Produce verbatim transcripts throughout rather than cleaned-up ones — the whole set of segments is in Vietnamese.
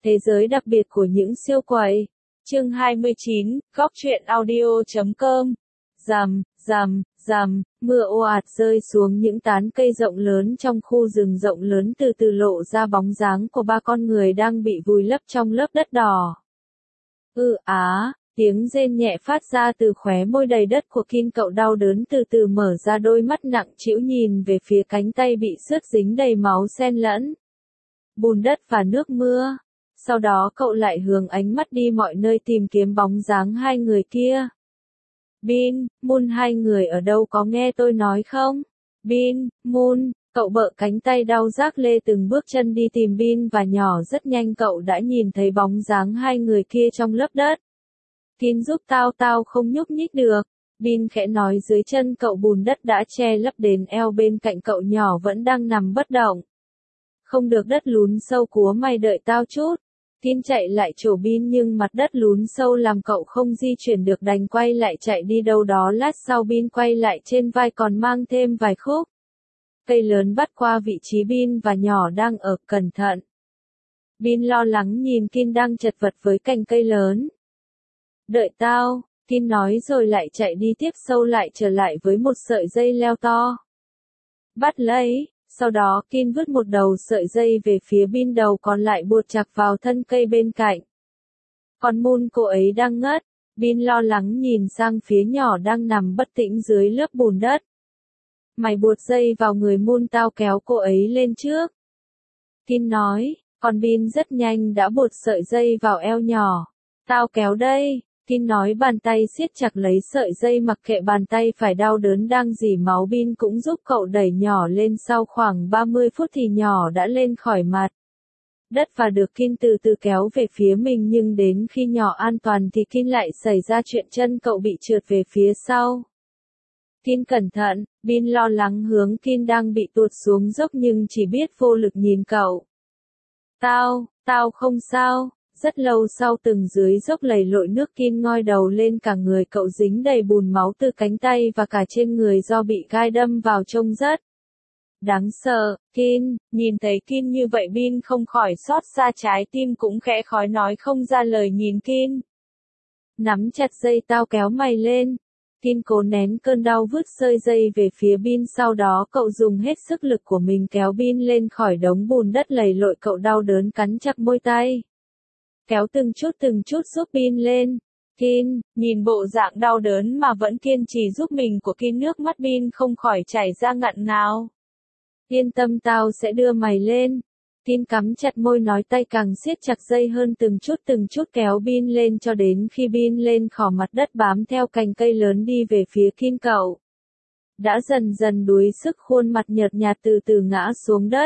Thế giới đặc biệt của những siêu quậy. Chương hai mươi chín, góc truyện audio chấm com. Rầm, rầm, rầm, mưa ồ ạt rơi xuống những tán cây rộng lớn trong khu rừng rộng lớn, từ từ lộ ra bóng dáng của ba con người đang bị vùi lấp trong lớp đất đỏ. Ư á, tiếng rên nhẹ phát ra từ khóe môi đầy đất của Kin. Cậu đau đớn từ từ mở ra đôi mắt nặng trĩu nhìn về phía cánh tay bị xước dính đầy máu xen lẫn bùn đất và nước mưa. Sau đó cậu lại hướng ánh mắt đi mọi nơi tìm kiếm bóng dáng hai người kia. Bin, Moon, hai người ở đâu, có nghe tôi nói không? Bin, Moon, cậu bợ cánh tay đau rác lê từng bước chân đi tìm Bin và nhỏ. Rất nhanh cậu đã nhìn thấy bóng dáng hai người kia trong lớp đất. Kin giúp tao, tao không nhúc nhích được. Bin khẽ nói. Dưới chân cậu bùn đất đã che lấp đến eo, bên cạnh cậu nhỏ vẫn đang nằm bất động. Không được, đất lún sâu, cúa mày đợi tao chút. Kin chạy lại chỗ Bin nhưng mặt đất lún sâu làm cậu không di chuyển được, đành quay lại chạy đi đâu đó. Lát sau Bin quay lại, trên vai còn mang thêm vài khúc cây lớn vắt qua vị trí Bin và nhỏ đang ở. Cẩn thận. Bin lo lắng nhìn Kin đang chật vật với cành cây lớn. Đợi tao, Kin nói rồi lại chạy đi tiếp, sâu lại trở lại với một sợi dây leo to. Bắt lấy. Sau đó Kin vứt một đầu sợi dây về phía Bin, đầu còn lại buộc chặt vào thân cây bên cạnh. Còn Moon, cô ấy đang ngất. Bin lo lắng nhìn sang phía nhỏ đang nằm bất tỉnh dưới lớp bùn đất. Mày buộc dây vào người Moon, tao kéo cô ấy lên trước. Kin nói, còn Bin rất nhanh đã buộc sợi dây vào eo nhỏ. Tao kéo đây. Kin nói, bàn tay siết chặt lấy sợi dây, mặc kệ bàn tay phải đau đớn đang rỉ máu. Bin cũng giúp cậu đẩy nhỏ lên. Sau khoảng ba mươi phút thì nhỏ đã lên khỏi mặt đất và được Kin từ từ kéo về phía mình, nhưng đến khi nhỏ an toàn thì Kin lại xảy ra chuyện, chân cậu bị trượt về phía sau. Kin cẩn thận. Bin lo lắng hướng Kin đang bị tuột xuống dốc nhưng chỉ biết vô lực nhìn cậu. Tao, tao không sao. Rất lâu sau, từng dưới dốc lầy lội nước, Kin ngoi đầu lên, cả người cậu dính đầy bùn máu từ cánh tay và cả trên người do bị gai đâm vào, trông rất đáng sợ. Kin, nhìn thấy Kin như vậy, Bin không khỏi xót xa, trái tim cũng khẽ khói nói không ra lời nhìn Kin. Nắm chặt dây, tao kéo mày lên. Kin cố nén cơn đau vứt sợi dây về phía Bin, sau đó cậu dùng hết sức lực của mình kéo Bin lên khỏi đống bùn đất lầy lội. Cậu đau đớn cắn chặt môi tay, kéo từng chút từng chút giúp Bin lên. Kin, nhìn bộ dạng đau đớn mà vẫn kiên trì giúp mình của Kin, nước mắt Bin không khỏi chảy ra ngặn ngào. Yên tâm, tao sẽ đưa mày lên. Kin cắm chặt môi nói, tay càng siết chặt dây hơn, từng chút từng chút kéo Bin lên cho đến khi Bin lên khỏi mặt đất, bám theo cành cây lớn đi về phía Kin. Cậu đã dần dần đuối sức, khuôn mặt nhợt nhạt từ từ ngã xuống đất.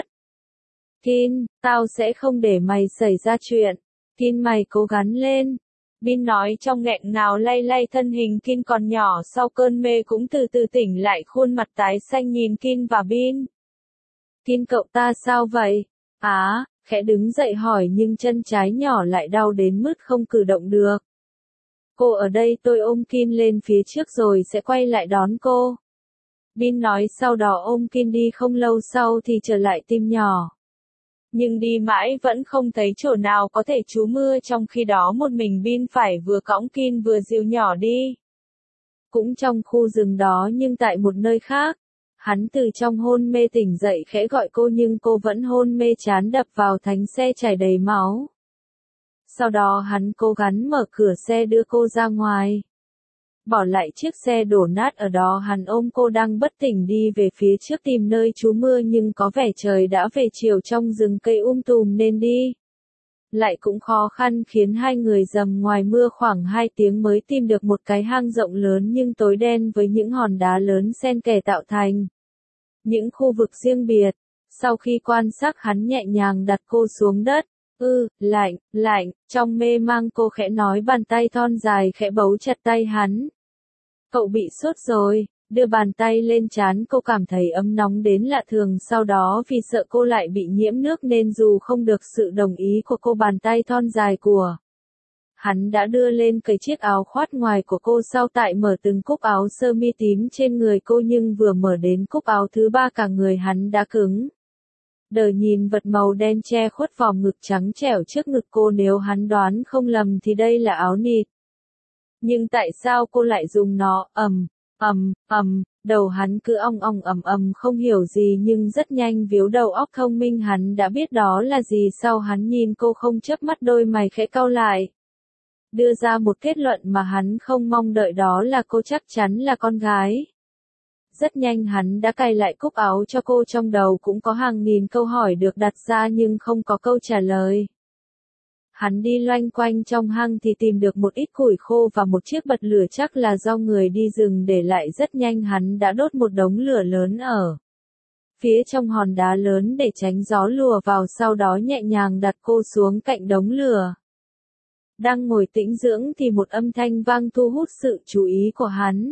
Kin, tao sẽ không để mày xảy ra chuyện. Kin, mày cố gắng lên. Bin nói trong nghẹn ngào, lay lay thân hình Kin còn nhỏ sau cơn mê cũng từ từ tỉnh lại, khuôn mặt tái xanh nhìn Kin và Bin. Kin, cậu ta sao vậy? Á, khẽ đứng dậy hỏi, nhưng chân trái nhỏ lại đau đến mức không cử động được. Cô ở đây, tôi ôm Kin lên phía trước rồi sẽ quay lại đón cô. Bin nói, sau đó ôm Kin đi. Không lâu sau thì trở lại tìm nhỏ. Nhưng đi mãi vẫn không thấy chỗ nào có thể trú mưa, trong khi đó một mình Bin phải vừa cõng Kin vừa dìu nhỏ đi. Cũng trong khu rừng đó nhưng tại một nơi khác. Hắn từ trong hôn mê tỉnh dậy, khẽ gọi cô nhưng cô vẫn hôn mê, trán đập vào thành xe chảy đầy máu. Sau đó hắn cố gắng mở cửa xe đưa cô ra ngoài. Bỏ lại chiếc xe đổ nát ở đó, hắn ôm cô đang bất tỉnh đi về phía trước tìm nơi trú mưa, nhưng có vẻ trời đã về chiều, trong rừng cây um tùm nên đi lại cũng khó khăn, khiến hai người dầm ngoài mưa khoảng hai tiếng mới tìm được một cái hang rộng lớn nhưng tối đen với những hòn đá lớn xen kẽ tạo thành những khu vực riêng biệt. Sau khi quan sát, hắn nhẹ nhàng đặt cô xuống đất. Ư, lạnh, lạnh. Trong mê mang cô khẽ nói, bàn tay thon dài khẽ bấu chặt tay hắn. Cậu bị sốt rồi. Đưa bàn tay lên trán, cô cảm thấy ấm nóng đến lạ thường. Sau đó vì sợ cô lại bị nhiễm nước nên dù không được sự đồng ý của cô, bàn tay thon dài của hắn đã đưa lên cởi chiếc áo khoác ngoài của cô, sau tại mở từng cúc áo sơ mi tím trên người cô, nhưng vừa mở đến cúc áo thứ ba cả người hắn đã cứng Đờ nhìn vật màu đen che khuất vòng ngực trắng trẻo trước ngực cô, nếu hắn đoán không lầm thì đây là áo nịt. Nhưng tại sao cô lại dùng nó? Ầm, ầm, ầm, đầu hắn cứ ong ong ầm ầm không hiểu gì, nhưng rất nhanh víu đầu óc thông minh hắn đã biết đó là gì. Sau hắn nhìn cô không chớp mắt, đôi mày khẽ cau lại. Đưa ra một kết luận mà hắn không mong đợi, đó là cô chắc chắn là con gái. Rất nhanh hắn đã cài lại cúc áo cho cô, trong đầu cũng có hàng nghìn câu hỏi được đặt ra nhưng không có câu trả lời. Hắn đi loanh quanh trong hang thì tìm được một ít củi khô và một chiếc bật lửa, chắc là do người đi rừng để lại. Rất nhanh hắn đã đốt một đống lửa lớn ở phía trong hòn đá lớn để tránh gió lùa vào, sau đó nhẹ nhàng đặt cô xuống cạnh đống lửa. Đang ngồi tĩnh dưỡng thì một âm thanh vang thu hút sự chú ý của hắn.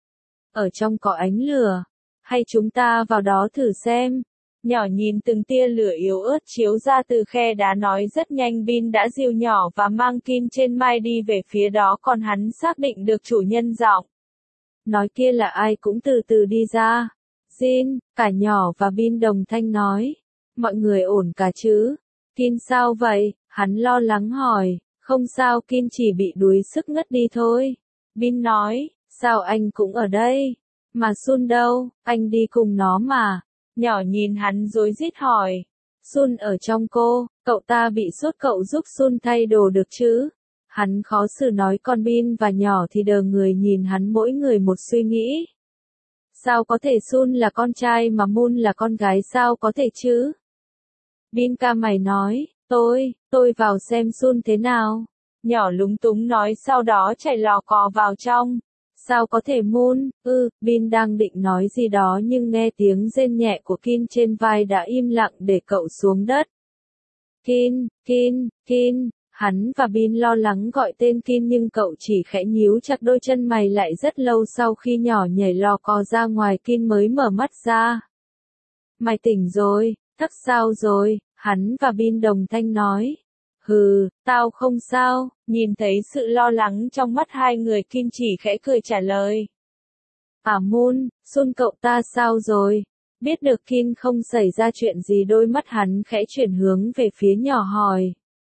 Ở trong có ánh lửa, hay chúng ta vào đó thử xem. Nhỏ nhìn từng tia lửa yếu ớt chiếu ra từ khe đá nói. Rất nhanh Bin đã dìu nhỏ và mang Kin trên vai đi về phía đó, còn hắn xác định được chủ nhân giọng nói kia là ai cũng từ từ đi ra. Jin, cả nhỏ và Bin đồng thanh nói. Mọi người ổn cả chứ? Kin sao vậy? Hắn lo lắng hỏi. Không sao, Kin chỉ bị đuối sức ngất đi thôi. Bin nói. Sao anh cũng ở đây? Mà Sun đâu? Anh đi cùng nó mà. Nhỏ nhìn hắn rối rít hỏi. Sun ở trong cô, cậu ta bị sốt, cậu giúp Sun thay đồ được chứ? Hắn khó xử nói. Con Bin và nhỏ thì đờ người nhìn hắn, mỗi người một suy nghĩ. Sao có thể? Sun là con trai mà Moon là con gái, sao có thể chứ? Bin ca mày nói. Tôi, tôi vào xem Sun thế nào. Nhỏ lúng túng nói, sau đó chạy lò cò vào trong. Sao có thể Moon? Ừ, Bin đang định nói gì đó nhưng nghe tiếng rên nhẹ của Kin trên vai đã im lặng để cậu xuống đất. Kin, Kin, Kin, hắn và Bin lo lắng gọi tên Kin nhưng cậu chỉ khẽ nhíu chặt đôi chân mày lại. Rất lâu sau khi nhỏ nhảy lò cò ra ngoài, Kin mới mở mắt ra. Mày tỉnh rồi, Thắc sao rồi? Hắn và Bin đồng thanh nói. Hừ, tao không sao. Nhìn thấy sự lo lắng trong mắt hai người, Kin chỉ khẽ cười trả lời. À Moon, Sun cậu ta sao rồi? Biết được Kin không xảy ra chuyện gì, đôi mắt hắn khẽ chuyển hướng về phía nhỏ hỏi.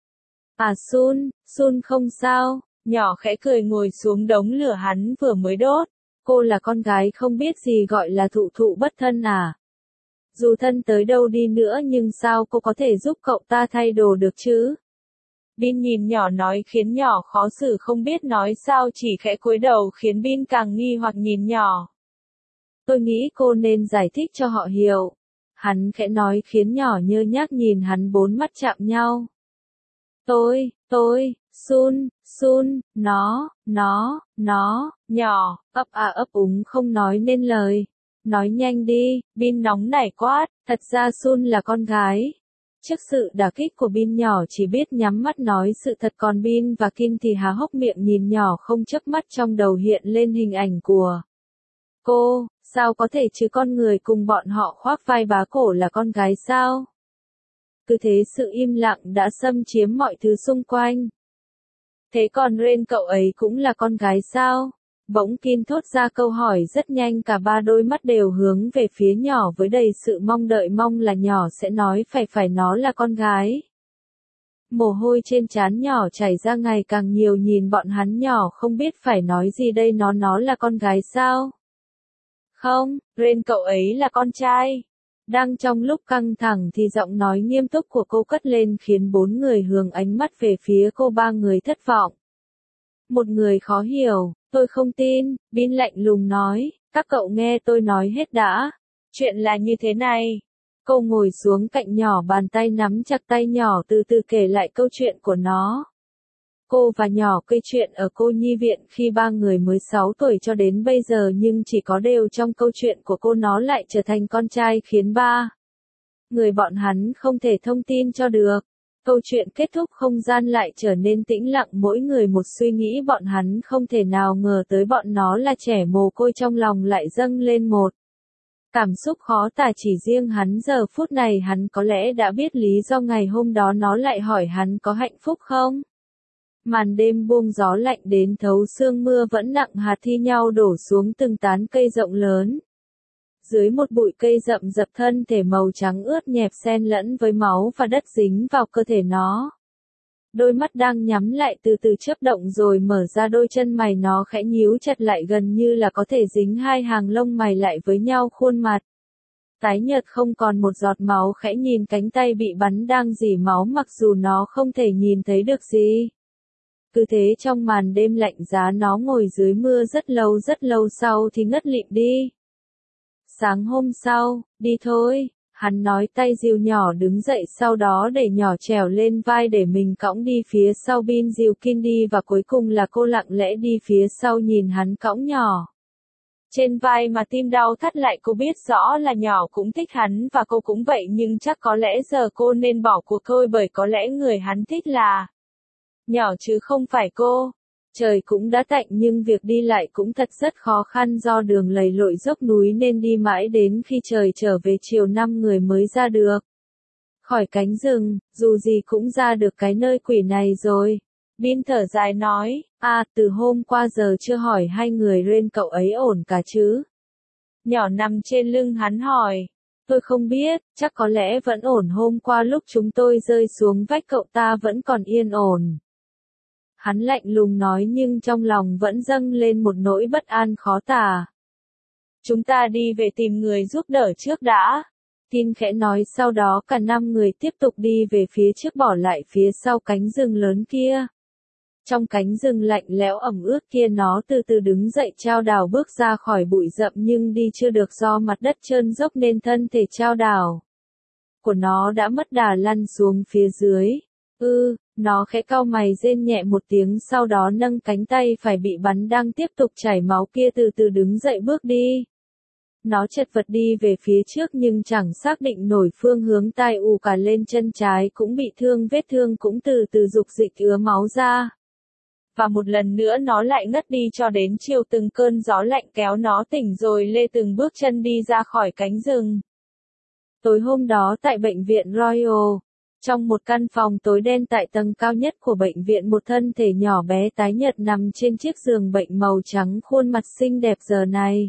À Sun, Sun không sao. Nhỏ khẽ cười ngồi xuống đống lửa hắn vừa mới đốt. Cô là con gái không biết gì gọi là thụ thụ bất thân à? Dù thân tới đâu đi nữa nhưng sao cô có thể giúp cậu ta thay đồ được chứ? Bin nhìn nhỏ nói khiến nhỏ khó xử không biết nói sao, chỉ khẽ cúi đầu khiến Bin càng nghi hoặc nhìn nhỏ. Tôi nghĩ cô nên giải thích cho họ hiểu. Hắn khẽ nói khiến nhỏ nhơ nhác nhìn hắn, bốn mắt chạm nhau. Tôi, tôi, Sun, Sun, nó, nó, nó, nhỏ, ấp à ấp úng không nói nên lời. Nói nhanh đi, Bin nóng nảy quát, thật ra Sun là con gái. Trước sự đả kích của Bin, nhỏ chỉ biết nhắm mắt nói sự thật, còn Bin và Kin thì há hốc miệng nhìn nhỏ không chớp mắt, trong đầu hiện lên hình ảnh của cô. Sao có thể chứ, con người cùng bọn họ khoác vai bá cổ là con gái sao? Cứ thế sự im lặng đã xâm chiếm mọi thứ xung quanh. Thế còn Ren cậu ấy cũng là con gái sao? Bỗng Kin thốt ra câu hỏi rất nhanh, cả ba đôi mắt đều hướng về phía nhỏ với đầy sự mong đợi, mong là nhỏ sẽ nói phải phải nó là con gái. Mồ hôi trên trán nhỏ chảy ra ngày càng nhiều, nhìn bọn hắn nhỏ không biết phải nói gì đây, nó nó là con gái sao? Không, Ren cậu ấy là con trai. Đang trong lúc căng thẳng thì giọng nói nghiêm túc của cô cất lên khiến bốn người hướng ánh mắt về phía cô, ba người thất vọng. Một người khó hiểu, tôi không tin, Bin lạnh lùng nói, các cậu nghe tôi nói hết đã. Chuyện là như thế này. Cô ngồi xuống cạnh nhỏ, bàn tay nắm chặt tay nhỏ, từ từ kể lại câu chuyện của nó. Cô và nhỏ kể chuyện ở cô nhi viện khi ba người mới sáu tuổi cho đến bây giờ, nhưng chỉ có điều trong câu chuyện của cô nó lại trở thành con trai, khiến ba người bọn hắn không thể thông tin cho được. Câu chuyện kết thúc, không gian lại trở nên tĩnh lặng, mỗi người một suy nghĩ, bọn hắn không thể nào ngờ tới bọn nó là trẻ mồ côi, trong lòng lại dâng lên một cảm xúc khó tả. Chỉ riêng hắn giờ phút này hắn có lẽ đã biết lý do ngày hôm đó nó lại hỏi hắn có hạnh phúc không. Màn đêm buông gió lạnh đến thấu xương, mưa vẫn nặng hạt thi nhau đổ xuống từng tán cây rộng lớn. Dưới một bụi cây rậm rập thân thể màu trắng ướt nhẹp xen lẫn với máu và đất dính vào cơ thể nó. Đôi mắt đang nhắm lại từ từ chớp động rồi mở ra, đôi chân mày nó khẽ nhíu chặt lại gần như là có thể dính hai hàng lông mày lại với nhau, khuôn mặt tái nhợt không còn một giọt máu, khẽ nhìn cánh tay bị bắn đang rỉ máu mặc dù nó không thể nhìn thấy được gì. Cứ thế trong màn đêm lạnh giá nó ngồi dưới mưa rất lâu rất lâu sau thì ngất lịm đi. Sáng hôm sau, đi thôi, hắn nói, tay dìu nhỏ đứng dậy, sau đó để nhỏ trèo lên vai để mình cõng đi phía sau. Bin dìu Kin đi và cuối cùng là cô lặng lẽ đi phía sau nhìn hắn cõng nhỏ trên vai mà tim đau thắt lại. Cô biết rõ là nhỏ cũng thích hắn và cô cũng vậy, nhưng chắc có lẽ giờ cô nên bỏ cuộc thôi, bởi có lẽ người hắn thích là nhỏ chứ không phải cô. Trời cũng đã tạnh nhưng việc đi lại cũng thật rất khó khăn do đường lầy lội dốc núi nên đi mãi đến khi trời trở về chiều năm người mới ra được khỏi cánh rừng, dù gì cũng ra được cái nơi quỷ này rồi. Bin thở dài nói, à, từ hôm qua giờ chưa hỏi hai người Ren cậu ấy ổn cả chứ? Nhỏ nằm trên lưng hắn hỏi, tôi không biết, chắc có lẽ vẫn ổn, hôm qua lúc chúng tôi rơi xuống vách cậu ta vẫn còn yên ổn. Hắn lạnh lùng nói nhưng trong lòng vẫn dâng lên một nỗi bất an khó tả. Chúng ta đi về tìm người giúp đỡ trước đã. Tin khẽ nói, sau đó cả năm người tiếp tục đi về phía trước, bỏ lại phía sau cánh rừng lớn kia. Trong cánh rừng lạnh lẽo ẩm ướt kia nó từ từ đứng dậy, Trao Đảo bước ra khỏi bụi rậm nhưng đi chưa được do mặt đất trơn dốc nên thân thể Trao Đảo của nó đã mất đà lăn xuống phía dưới. Ư, nó khẽ cau mày rên nhẹ một tiếng, sau đó nâng cánh tay phải bị bắn đang tiếp tục chảy máu kia từ từ đứng dậy bước đi. Nó chật vật đi về phía trước nhưng chẳng xác định nổi phương hướng, tai ù cả lên, chân trái cũng bị thương, vết thương cũng từ từ rục dịch ứa máu ra. Và một lần nữa nó lại ngất đi cho đến chiều, từng cơn gió lạnh kéo nó tỉnh rồi lê từng bước chân đi ra khỏi cánh rừng. Tối hôm đó tại bệnh viện Royal, trong một căn phòng tối đen tại tầng cao nhất của bệnh viện, một thân thể nhỏ bé tái nhợt nằm trên chiếc giường bệnh màu trắng, khuôn mặt xinh đẹp giờ này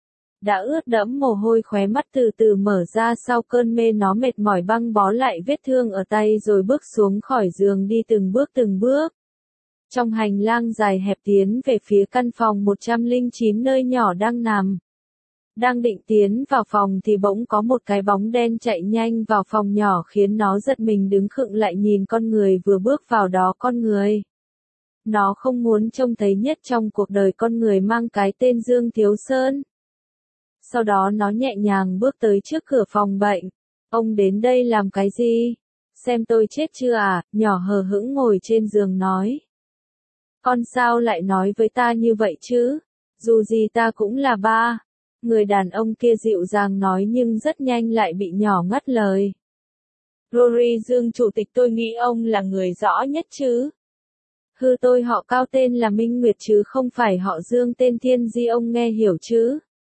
đã ướt đẫm mồ hôi, khóe mắt từ từ mở ra sau cơn mê. Nó mệt mỏi băng bó lại vết thương ở tay rồi bước xuống khỏi giường, đi từng bước từng bước trong hành lang dài hẹp tiến về phía căn phòng một trăm lẻ chín nơi nhỏ đang nằm. Đang định tiến vào phòng thì bỗng có một cái bóng đen chạy nhanh vào phòng nhỏ khiến nó giật mình đứng khựng lại nhìn con người vừa bước vào đó. Con người nó không muốn trông thấy nhất trong cuộc đời, con người mang cái tên Dương Thiếu Sơn. Sau đó nó nhẹ nhàng bước tới trước cửa phòng bệnh. Ông đến đây làm cái gì? Xem tôi chết chưa à? Nhỏ hờ hững ngồi trên giường nói. Con sao lại nói với ta như vậy chứ? Dù gì ta cũng là ba. Người đàn ông kia dịu dàng nói nhưng rất nhanh lại bị nhỏ ngắt lời. Rory Dương chủ tịch, tôi nghĩ ông là người rõ nhất chứ. Hư, tôi họ Cao tên là Minh Nguyệt chứ không phải họ Dương tên Thiên Di, ông nghe hiểu chứ.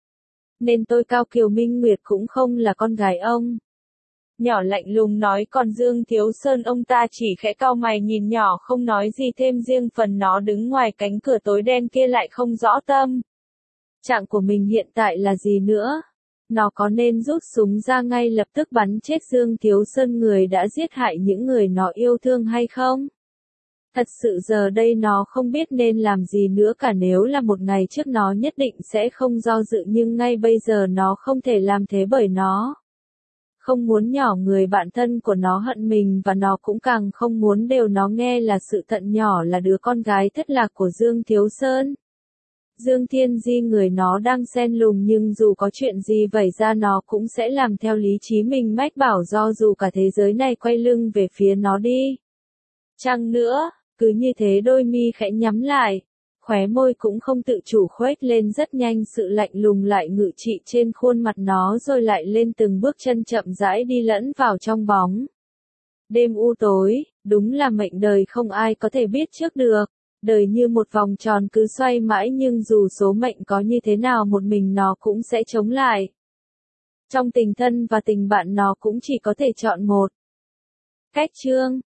Nên tôi Cao Kiều Minh Nguyệt cũng không là con gái ông. Nhỏ lạnh lùng nói, còn Dương Thiếu Sơn ông ta chỉ khẽ cau mày nhìn nhỏ không nói gì thêm, riêng phần nó đứng ngoài cánh cửa tối đen kia lại không rõ tâm trạng của mình hiện tại là gì nữa. Nó có nên rút súng ra ngay lập tức bắn chết Dương Thiếu Sơn, người đã giết hại những người nó yêu thương, hay không? Thật sự giờ đây nó không biết nên làm gì nữa cả. Nếu là một ngày trước nó nhất định sẽ không do dự, nhưng ngay bây giờ nó không thể làm thế bởi nó không muốn nhỏ người bạn thân của nó hận mình, và nó cũng càng không muốn đều nó nghe là sự thật nhỏ là đứa con gái thất lạc của Dương Thiếu Sơn. Dương Thiên Di người nó đang xen lùng, nhưng dù có chuyện gì vxảy ra nó cũng sẽ làm theo lý trí mình mách bảo, do dù cả thế giới này quay lưng về phía nó đi chăng nữa. Cứ như thế đôi mi khẽ nhắm lại, khóe môi cũng không tự chủ khuếch lên rất nhanh, sự lạnh lùng lại ngự trị trên khuôn mặt nó rồi lại lên từng bước chân chậm rãi đi lẫn vào trong bóng đêm u tối. Đúng là mệnh đời không ai có thể biết trước được. Đời như một vòng tròn cứ xoay mãi, nhưng dù số mệnh có như thế nào một mình nó cũng sẽ chống lại. Trong tình thân và tình bạn nó cũng chỉ có thể chọn một cách. Chương